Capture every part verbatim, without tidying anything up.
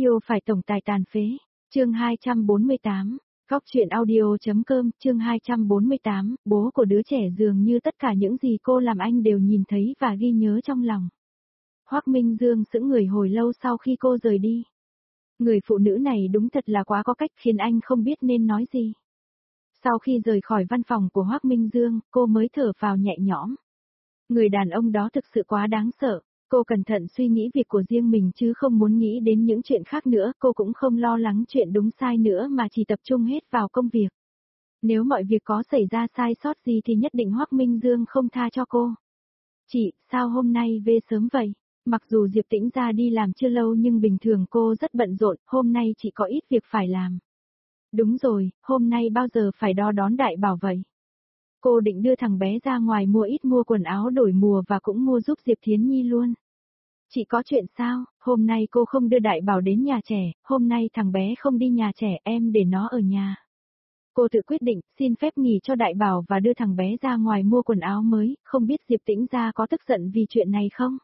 Yêu phải tổng tài tàn phế. Chương hai trăm bốn mươi tám. Góc truyện audio.com, chương hai trăm bốn mươi tám, bố của đứa trẻ dường như tất cả những gì cô làm anh đều nhìn thấy và ghi nhớ trong lòng. Hoắc Minh Dương sững người hồi lâu sau khi cô rời đi. Người phụ nữ này đúng thật là quá có cách khiến anh không biết nên nói gì. Sau khi rời khỏi văn phòng của Hoắc Minh Dương, cô mới thở vào nhẹ nhõm. Người đàn ông đó thực sự quá đáng sợ. Cô cẩn thận suy nghĩ việc của riêng mình chứ không muốn nghĩ đến những chuyện khác nữa, cô cũng không lo lắng chuyện đúng sai nữa mà chỉ tập trung hết vào công việc. Nếu mọi việc có xảy ra sai sót gì thì nhất định Hoắc Minh Dương không tha cho cô. Chị, sao hôm nay về sớm vậy? Mặc dù Diệp Tĩnh ra đi làm chưa lâu nhưng bình thường cô rất bận rộn, hôm nay chị có ít việc phải làm. Đúng rồi, hôm nay bao giờ phải đo đón Đại Bảo vậy? Cô định đưa thằng bé ra ngoài mua ít mua quần áo đổi mùa và cũng mua giúp Diệp Thiến Nhi luôn. Chị có chuyện sao, hôm nay cô không đưa Đại Bảo đến nhà trẻ, hôm nay thằng bé không đi nhà trẻ, em để nó ở nhà. Cô tự quyết định, xin phép nghỉ cho Đại Bảo và đưa thằng bé ra ngoài mua quần áo mới, không biết Diệp Tĩnh gia có tức giận vì chuyện này không?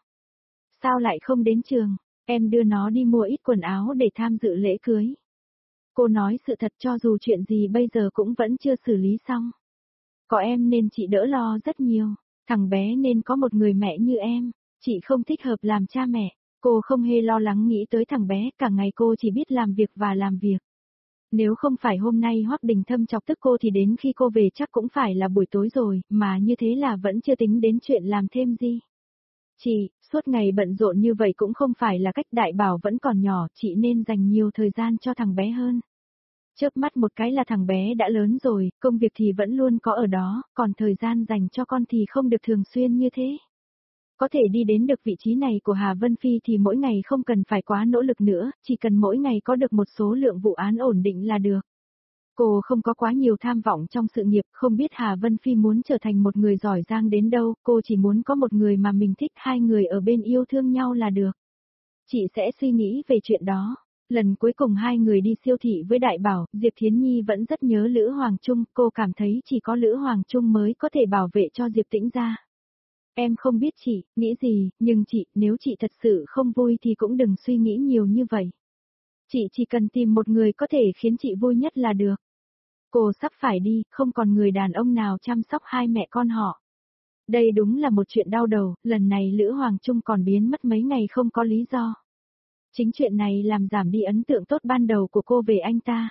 Sao lại không đến trường, em đưa nó đi mua ít quần áo để tham dự lễ cưới. Cô nói sự thật cho dù chuyện gì bây giờ cũng vẫn chưa xử lý xong. Có em nên chị đỡ lo rất nhiều, thằng bé nên có một người mẹ như em. Chị không thích hợp làm cha mẹ, cô không hề lo lắng nghĩ tới thằng bé, cả ngày cô chỉ biết làm việc và làm việc. Nếu không phải hôm nay Hoắc Đình Thâm chọc tức cô thì đến khi cô về chắc cũng phải là buổi tối rồi, mà như thế là vẫn chưa tính đến chuyện làm thêm gì. Chị, suốt ngày bận rộn như vậy cũng không phải là cách, Đại Bảo vẫn còn nhỏ, chị nên dành nhiều thời gian cho thằng bé hơn. Chớp mắt một cái là thằng bé đã lớn rồi, công việc thì vẫn luôn có ở đó, còn thời gian dành cho con thì không được thường xuyên như thế. Có thể đi đến được vị trí này của Hà Vân Phi thì mỗi ngày không cần phải quá nỗ lực nữa, chỉ cần mỗi ngày có được một số lượng vụ án ổn định là được. Cô không có quá nhiều tham vọng trong sự nghiệp, không biết Hà Vân Phi muốn trở thành một người giỏi giang đến đâu, cô chỉ muốn có một người mà mình thích, hai người ở bên yêu thương nhau là được. Chị sẽ suy nghĩ về chuyện đó. Lần cuối cùng hai người đi siêu thị với Đại Bảo, Diệp Thiến Nhi vẫn rất nhớ Lữ Hoàng Trung, cô cảm thấy chỉ có Lữ Hoàng Trung mới có thể bảo vệ cho Diệp Tĩnh gia. Em không biết chị, nghĩ gì, nhưng chị, nếu chị thật sự không vui thì cũng đừng suy nghĩ nhiều như vậy. Chị chỉ cần tìm một người có thể khiến chị vui nhất là được. Cô sắp phải đi, không còn người đàn ông nào chăm sóc hai mẹ con họ. Đây đúng là một chuyện đau đầu, lần này Lữ Hoàng Trung còn biến mất mấy ngày không có lý do. Chính chuyện này làm giảm đi ấn tượng tốt ban đầu của cô về anh ta.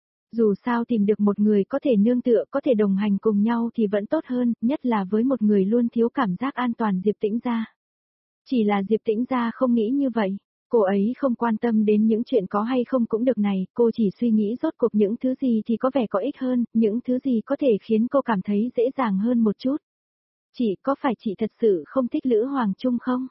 Dù sao tìm được một người có thể nương tựa, có thể đồng hành cùng nhau thì vẫn tốt hơn, nhất là với một người luôn thiếu cảm giác an toàn Diệp Tĩnh gia. Chỉ là Diệp Tĩnh gia không nghĩ như vậy, cô ấy không quan tâm đến những chuyện có hay không cũng được này, cô chỉ suy nghĩ rốt cuộc những thứ gì thì có vẻ có ích hơn, những thứ gì có thể khiến cô cảm thấy dễ dàng hơn một chút. Chị, có phải chị thật sự không thích Lữ Hoàng Trung không?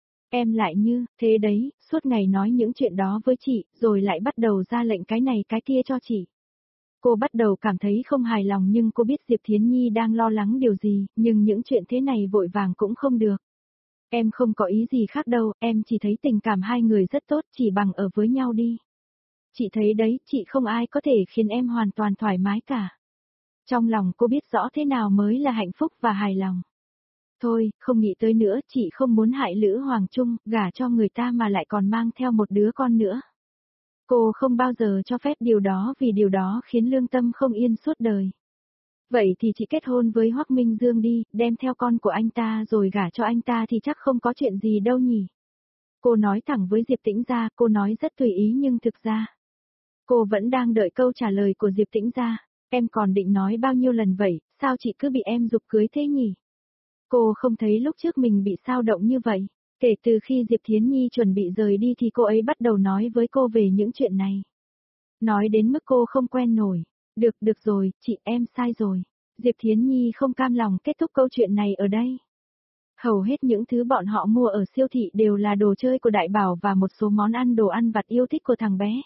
Em lại như, thế đấy, suốt ngày nói những chuyện đó với chị, rồi lại bắt đầu ra lệnh cái này cái kia cho chị. Cô bắt đầu cảm thấy không hài lòng nhưng cô biết Diệp Thiến Nhi đang lo lắng điều gì, nhưng những chuyện thế này vội vàng cũng không được. Em không có ý gì khác đâu, em chỉ thấy tình cảm hai người rất tốt, chỉ bằng ở với nhau đi. Chị thấy đấy, chị không ai có thể khiến em hoàn toàn thoải mái cả. Trong lòng cô biết rõ thế nào mới là hạnh phúc và hài lòng. Thôi, không nghĩ tới nữa, chị không muốn hại Lữ Hoàng Trung, gả cho người ta mà lại còn mang theo một đứa con nữa. Cô không bao giờ cho phép điều đó vì điều đó khiến lương tâm không yên suốt đời. Vậy thì chị kết hôn với Hoắc Minh Dương đi, đem theo con của anh ta rồi gả cho anh ta thì chắc không có chuyện gì đâu nhỉ. Cô nói thẳng với Diệp Tĩnh gia, cô nói rất tùy ý nhưng thực ra, cô vẫn đang đợi câu trả lời của Diệp Tĩnh gia. Em còn định nói bao nhiêu lần vậy, sao chị cứ bị em giục cưới thế nhỉ? Cô không thấy lúc trước mình bị sao động như vậy. Kể từ khi Diệp Thiến Nhi chuẩn bị rời đi thì cô ấy bắt đầu nói với cô về những chuyện này. Nói đến mức cô không quen nổi. Được, được rồi, chị, em sai rồi. Diệp Thiến Nhi không cam lòng kết thúc câu chuyện này ở đây. Hầu hết những thứ bọn họ mua ở siêu thị đều là đồ chơi của Đại Bảo và một số món ăn đồ ăn vặt yêu thích của thằng bé.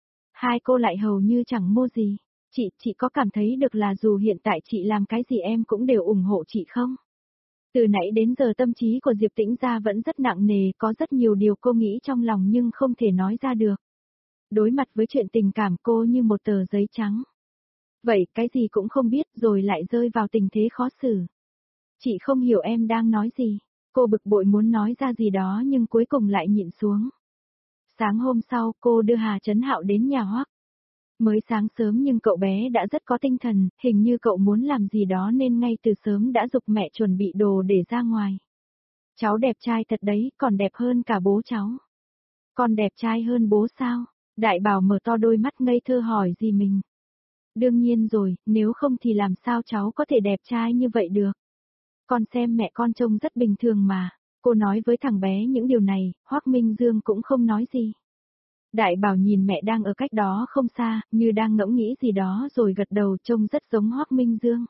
Hai cô lại hầu như chẳng mua gì. Chị, chị có cảm thấy được là dù hiện tại chị làm cái gì em cũng đều ủng hộ chị không? Từ nãy đến giờ tâm trí của Diệp Tĩnh gia vẫn rất nặng nề, có rất nhiều điều cô nghĩ trong lòng nhưng không thể nói ra được. Đối mặt với chuyện tình cảm cô như một tờ giấy trắng. Vậy cái gì cũng không biết rồi lại rơi vào tình thế khó xử. Chị không hiểu em đang nói gì. Cô bực bội muốn nói ra gì đó nhưng cuối cùng lại nhịn xuống. Sáng hôm sau, cô đưa Hà Trấn Hạo đến nhà Hoắc. Mới sáng sớm nhưng cậu bé đã rất có tinh thần, hình như cậu muốn làm gì đó nên ngay từ sớm đã giục mẹ chuẩn bị đồ để ra ngoài. Cháu đẹp trai thật đấy, còn đẹp hơn cả bố cháu. Con đẹp trai hơn bố sao? Đại Bảo mở to đôi mắt ngây thơ hỏi gì mình. Đương nhiên rồi, nếu không thì làm sao cháu có thể đẹp trai như vậy được. Con xem mẹ con trông rất bình thường mà. Cô nói với thằng bé những điều này, Hoắc Minh Dương cũng không nói gì. Đại Bảo nhìn mẹ đang ở cách đó không xa, như đang ngẫm nghĩ gì đó rồi gật đầu, trông rất giống Hoắc Minh Dương.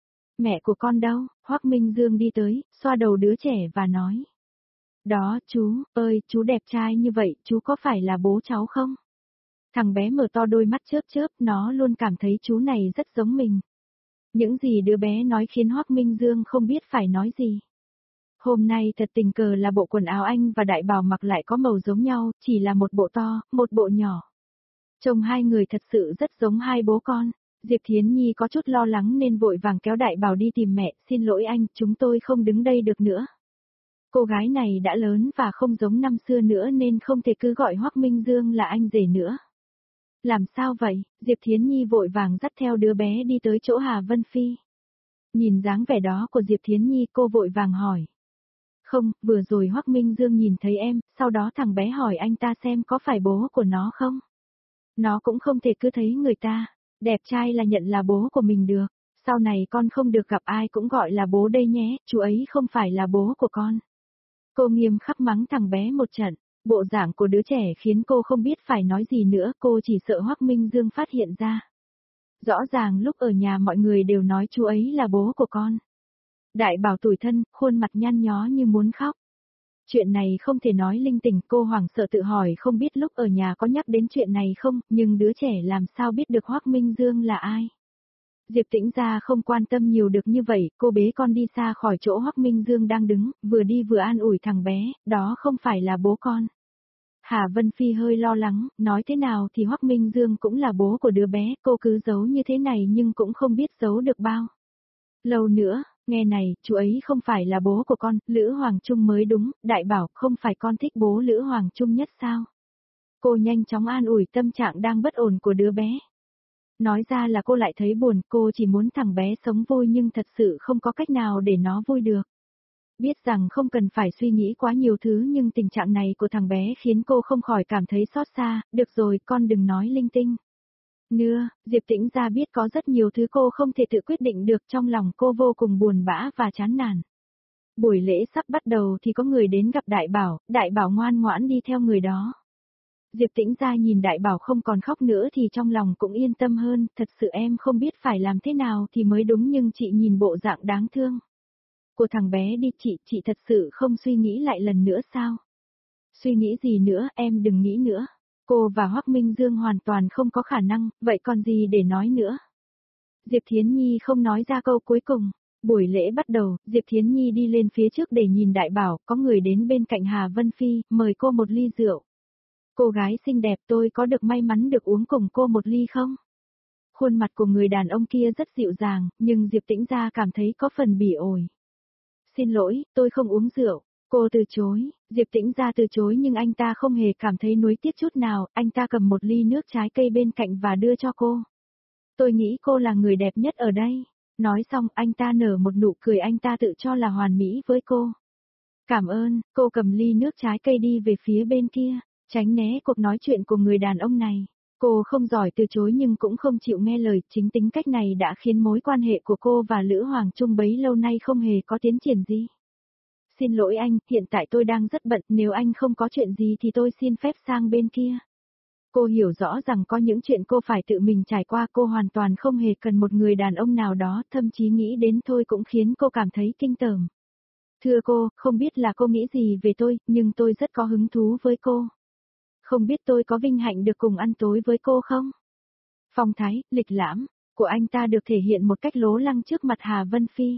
Mẹ của con đâu? Hoắc Minh Dương đi tới, xoa đầu đứa trẻ và nói. Đó, chú, ơi, chú đẹp trai như vậy, chú có phải là bố cháu không? Thằng bé mở to đôi mắt chớp chớp, nó luôn cảm thấy chú này rất giống mình. Những gì đứa bé nói khiến Hoắc Minh Dương không biết phải nói gì. Hôm nay thật tình cờ là bộ quần áo anh và Đại Bảo mặc lại có màu giống nhau, chỉ là một bộ to, một bộ nhỏ. Trông hai người thật sự rất giống hai bố con. Diệp Thiến Nhi có chút lo lắng nên vội vàng kéo Đại Bảo đi tìm mẹ, xin lỗi anh, chúng tôi không đứng đây được nữa. Cô gái này đã lớn và không giống năm xưa nữa nên không thể cứ gọi Hoắc Minh Dương là anh rể nữa. Làm sao vậy? Diệp Thiến Nhi vội vàng dắt theo đứa bé đi tới chỗ Hà Vân Phi. Nhìn dáng vẻ đó của Diệp Thiến Nhi, cô vội vàng hỏi. Không, vừa rồi Hoắc Minh Dương nhìn thấy em, sau đó thằng bé hỏi anh ta xem có phải bố của nó không. Nó cũng không thể cứ thấy người ta đẹp trai là nhận là bố của mình được. Sau này con không được gặp ai cũng gọi là bố đây nhé, chú ấy không phải là bố của con. Cô nghiêm khắc mắng thằng bé một trận. Bộ dạng của đứa trẻ khiến cô không biết phải nói gì nữa, cô chỉ sợ Hoắc Minh Dương phát hiện ra. Rõ ràng lúc ở nhà mọi người đều nói chú ấy là bố của con. Đại Bảo tủi thân, khuôn mặt nhăn nhó như muốn khóc. Chuyện này không thể nói linh tinh, cô hoảng sợ tự hỏi không biết lúc ở nhà có nhắc đến chuyện này không, nhưng đứa trẻ làm sao biết được Hoắc Minh Dương là ai. Diệp Tĩnh Gia không quan tâm nhiều được như vậy, cô bế con đi xa khỏi chỗ Hoắc Minh Dương đang đứng, vừa đi vừa an ủi thằng bé, đó không phải là bố con. Hà Vân Phi hơi lo lắng, nói thế nào thì Hoắc Minh Dương cũng là bố của đứa bé, cô cứ giấu như thế này nhưng cũng không biết giấu được bao lâu nữa. Nghe này, chú ấy không phải là bố của con, Lữ Hoàng Trung mới đúng, Đại Bảo, không phải con thích bố Lữ Hoàng Trung nhất sao? Cô nhanh chóng an ủi tâm trạng đang bất ổn của đứa bé. Nói ra là cô lại thấy buồn, cô chỉ muốn thằng bé sống vui nhưng thật sự không có cách nào để nó vui được. Biết rằng không cần phải suy nghĩ quá nhiều thứ nhưng tình trạng này của thằng bé khiến cô không khỏi cảm thấy xót xa, được rồi con đừng nói linh tinh. Nữa, Diệp Tĩnh Gia biết có rất nhiều thứ cô không thể tự quyết định được, trong lòng cô vô cùng buồn bã và chán nản. Buổi lễ sắp bắt đầu thì có người đến gặp Đại Bảo, Đại Bảo ngoan ngoãn đi theo người đó. Diệp Tĩnh Gia nhìn Đại Bảo không còn khóc nữa thì trong lòng cũng yên tâm hơn, thật sự em không biết phải làm thế nào thì mới đúng nhưng chị nhìn bộ dạng đáng thương của thằng bé đi chị, chị thật sự không suy nghĩ lại lần nữa sao? Suy nghĩ gì nữa, em đừng nghĩ nữa. Cô và Hoắc Minh Dương hoàn toàn không có khả năng, vậy còn gì để nói nữa? Diệp Thiến Nhi không nói ra câu cuối cùng. Buổi lễ bắt đầu, Diệp Thiến Nhi đi lên phía trước để nhìn Đại Bảo, có người đến bên cạnh Hà Vân Phi, mời cô một ly rượu. Cô gái xinh đẹp, tôi có được may mắn được uống cùng cô một ly không? Khuôn mặt của người đàn ông kia rất dịu dàng, nhưng Diệp Tĩnh Gia cảm thấy có phần bỉ ổi. Xin lỗi, tôi không uống rượu. Cô từ chối, Diệp Tĩnh Gia từ chối nhưng anh ta không hề cảm thấy nuối tiếc chút nào, anh ta cầm một ly nước trái cây bên cạnh và đưa cho cô. Tôi nghĩ cô là người đẹp nhất ở đây. Nói xong anh ta nở một nụ cười, anh ta tự cho là hoàn mỹ với cô. Cảm ơn, cô cầm ly nước trái cây đi về phía bên kia, tránh né cuộc nói chuyện của người đàn ông này. Cô không giỏi từ chối nhưng cũng không chịu nghe lời, chính tính cách này đã khiến mối quan hệ của cô và Lữ Hoàng Trung bấy lâu nay không hề có tiến triển gì. Xin lỗi anh, hiện tại tôi đang rất bận, nếu anh không có chuyện gì thì tôi xin phép sang bên kia. Cô hiểu rõ rằng có những chuyện cô phải tự mình trải qua, cô hoàn toàn không hề cần một người đàn ông nào đó, thậm chí nghĩ đến thôi cũng khiến cô cảm thấy kinh tởm. Thưa cô, không biết là cô nghĩ gì về tôi, nhưng tôi rất có hứng thú với cô. Không biết tôi có vinh hạnh được cùng ăn tối với cô không? Phong thái, lịch lãm của anh ta được thể hiện một cách lố lăng trước mặt Hà Vân Phi.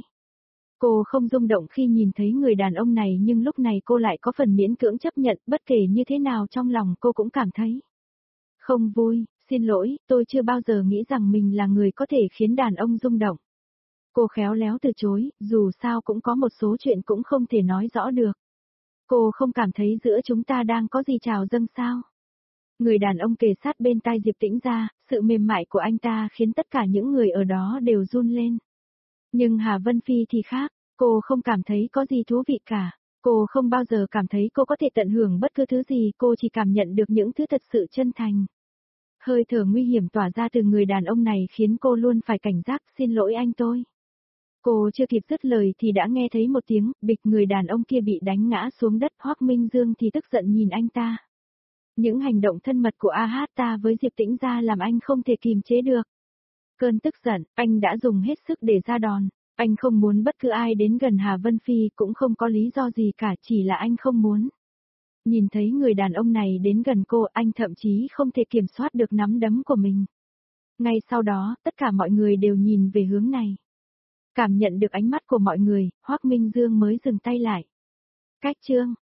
Cô không rung động khi nhìn thấy người đàn ông này nhưng lúc này cô lại có phần miễn cưỡng chấp nhận, bất kể như thế nào trong lòng cô cũng cảm thấy không vui. Xin lỗi, tôi chưa bao giờ nghĩ rằng mình là người có thể khiến đàn ông rung động. Cô khéo léo từ chối, dù sao cũng có một số chuyện cũng không thể nói rõ được. Cô không cảm thấy giữa chúng ta đang có gì trào dâng sao? Người đàn ông kề sát bên tai Diệp Tĩnh ra, sự mềm mại của anh ta khiến tất cả những người ở đó đều run lên. Nhưng Hà Vân Phi thì khác, cô không cảm thấy có gì thú vị cả. Cô không bao giờ cảm thấy cô có thể tận hưởng bất cứ thứ gì, cô chỉ cảm nhận được những thứ thật sự chân thành. Hơi thở nguy hiểm tỏa ra từ người đàn ông này khiến cô luôn phải cảnh giác, xin lỗi anh tôi. Cô chưa kịp dứt lời thì đã nghe thấy một tiếng, bịch, người đàn ông kia bị đánh ngã xuống đất. Hoắc Minh Dương thì tức giận nhìn anh ta. Những hành động thân mật của A Hát ta với Diệp Tĩnh ra làm anh không thể kìm chế được. Cơn tức giận, anh đã dùng hết sức để ra đòn. Anh không muốn bất cứ ai đến gần Hà Vân Phi, cũng không có lý do gì cả, chỉ là anh không muốn. Nhìn thấy người đàn ông này đến gần cô, anh thậm chí không thể kiểm soát được nắm đấm của mình. Ngay sau đó, tất cả mọi người đều nhìn về hướng này. Cảm nhận được ánh mắt của mọi người, Hoắc Minh Dương mới dừng tay lại. Cách chương